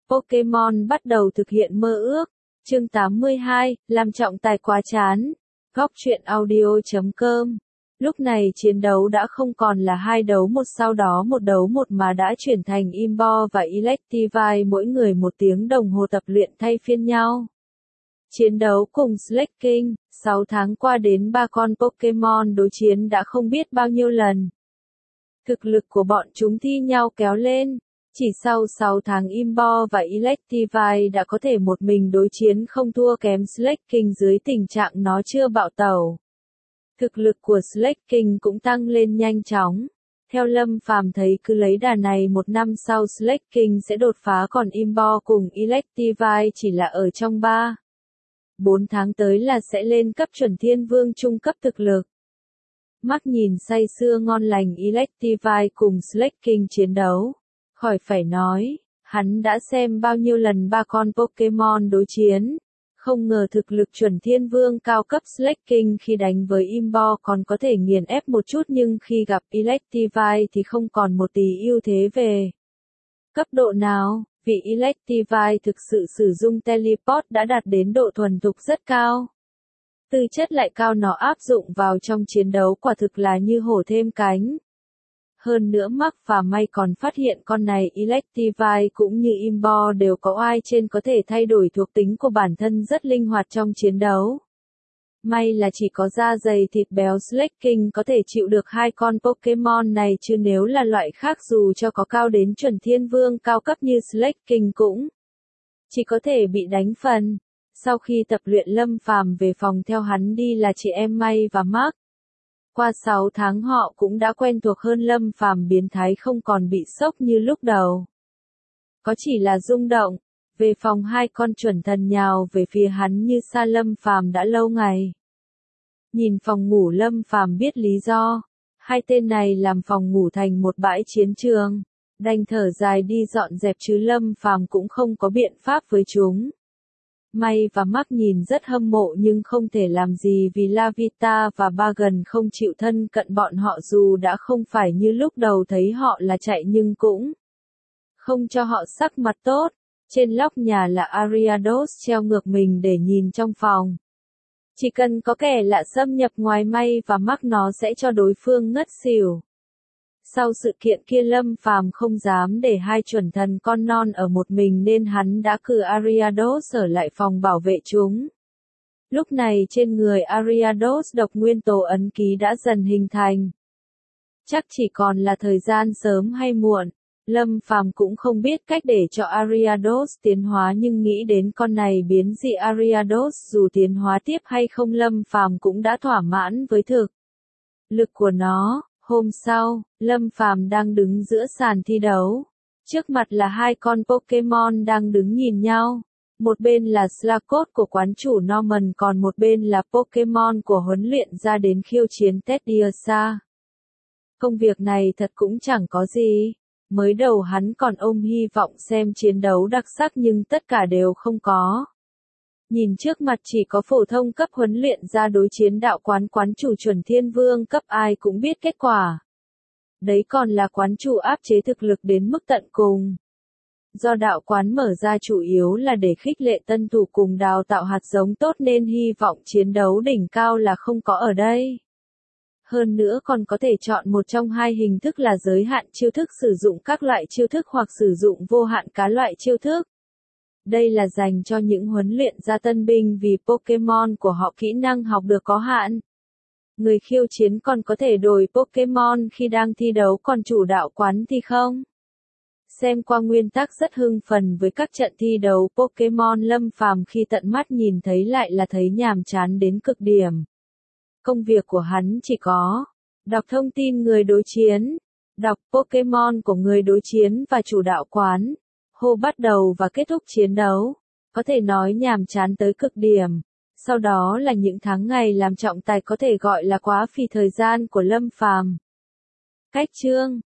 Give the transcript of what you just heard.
Pokemon bắt đầu thực hiện mơ ước. Chương 82, làm trọng tài quá chán. Góc truyện audio.com. Lúc này chiến đấu đã không còn là 2 đấu 1 sau đó 1 đấu 1 mà đã chuyển thành Imbo và Electivire, mỗi người 1 tiếng đồng hồ tập luyện thay phiên nhau. Chiến đấu cùng Slaking, 6 tháng qua đến 3 con Pokemon đối chiến đã không biết bao nhiêu lần. Thực lực của bọn chúng thi nhau kéo lên. Chỉ sau 6 tháng Imbo và Electivire đã có thể một mình đối chiến không thua kém Slaking dưới tình trạng nó chưa bạo tẩu. Thực lực của Slaking cũng tăng lên nhanh chóng. Theo Lâm Phàm thấy cứ lấy đà này 1 năm sau Slaking sẽ đột phá, còn Imbo cùng Electivire chỉ là ở trong 3-4 tháng tới là sẽ lên cấp chuẩn thiên vương trung cấp thực lực. Mắt nhìn say sưa ngon lành Electivire cùng Slaking chiến đấu. Khỏi phải nói, hắn đã xem bao nhiêu lần 3 con Pokemon đối chiến. Không ngờ thực lực chuẩn thiên vương cao cấp Slaking khi đánh với Imbo còn có thể nghiền ép một chút, nhưng khi gặp Electivire thì không còn một tí ưu thế về cấp độ nào, vì Electivire thực sự sử dụng teleport đã đạt đến độ thuần thục rất cao. Tư chất lại cao, nó áp dụng vào trong chiến đấu quả thực là như hổ thêm cánh. Hơn nữa Mark và May còn phát hiện con này Electivire cũng như Imbo đều có oai trên có thể thay đổi thuộc tính của bản thân rất linh hoạt trong chiến đấu. May là chỉ có da dày thịt béo Slaking có thể chịu được 2 con Pokemon này, chứ nếu là loại khác dù cho có cao đến chuẩn thiên vương cao cấp như Slaking cũng chỉ có thể bị đánh phần. Sau khi tập luyện, Lâm Phàm về phòng theo hắn đi là chị em May và Mark. Qua 6 tháng họ cũng đã quen thuộc hơn. Lâm Phàm biến thái không còn bị sốc như lúc đầu. Có chỉ là rung động. Về phòng 2 con chuẩn thần nhào về phía hắn như xa Lâm Phàm đã lâu ngày. Nhìn phòng ngủ Lâm Phàm biết lý do. 2 tên này làm phòng ngủ thành một bãi chiến trường. Đành thở dài đi dọn dẹp, chứ Lâm Phàm cũng không có biện pháp với chúng. May và Mark nhìn rất hâm mộ nhưng không thể làm gì vì Lavita và Bagan không chịu thân cận bọn họ, dù đã không phải như lúc đầu thấy họ là chạy nhưng cũng không cho họ sắc mặt tốt. Trên lóc nhà là Ariados treo ngược mình để nhìn trong phòng. Chỉ cần có kẻ lạ xâm nhập ngoài May và Mark nó sẽ cho đối phương ngất xỉu. Sau sự kiện kia Lâm Phàm không dám để 2 chuẩn thần con non ở một mình nên hắn đã cử Ariados ở lại phòng bảo vệ chúng. Lúc này trên người Ariados độc nguyên tố ấn ký đã dần hình thành. Chắc chỉ còn là thời gian sớm hay muộn. Lâm Phàm cũng không biết cách để cho Ariados tiến hóa, nhưng nghĩ đến con này biến dị Ariados dù tiến hóa tiếp hay không Lâm Phàm cũng đã thỏa mãn với thực lực của nó. Hôm sau, Lâm Phàm đang đứng giữa sàn thi đấu. Trước mặt là 2 con Pokemon đang đứng nhìn nhau. Một bên là Slacot của quán chủ Norman, còn một bên là Pokemon của huấn luyện ra đến khiêu chiến Teddiursa. Công việc này thật cũng chẳng có gì. Mới đầu hắn còn ôm hy vọng xem chiến đấu đặc sắc nhưng tất cả đều không có. Nhìn trước mặt chỉ có phổ thông cấp huấn luyện ra đối chiến đạo quán chủ chuẩn thiên vương cấp, ai cũng biết kết quả. Đấy còn là quán chủ áp chế thực lực đến mức tận cùng. Do đạo quán mở ra chủ yếu là để khích lệ tân thủ cùng đào tạo hạt giống tốt nên hy vọng chiến đấu đỉnh cao là không có ở đây. Hơn nữa còn có thể chọn một trong 2 hình thức là giới hạn chiêu thức, sử dụng các loại chiêu thức, hoặc sử dụng vô hạn cá loại chiêu thức. Đây là dành cho những huấn luyện gia tân binh vì Pokemon của họ kỹ năng học được có hạn. Người khiêu chiến còn có thể đổi Pokemon khi đang thi đấu, còn chủ đạo quán thì không. Xem qua nguyên tắc rất hưng phấn với các trận thi đấu Pokemon. Lâm Phàm khi tận mắt nhìn thấy lại là thấy nhàm chán đến cực điểm. Công việc của hắn chỉ có đọc thông tin người đối chiến, đọc Pokemon của người đối chiến và chủ đạo quán, hô bắt đầu và kết thúc chiến đấu. Có thể nói nhàm chán tới cực điểm. Sau đó là những tháng ngày làm trọng tài có thể gọi là quá phí thời gian của Lâm Phàm. Cách chương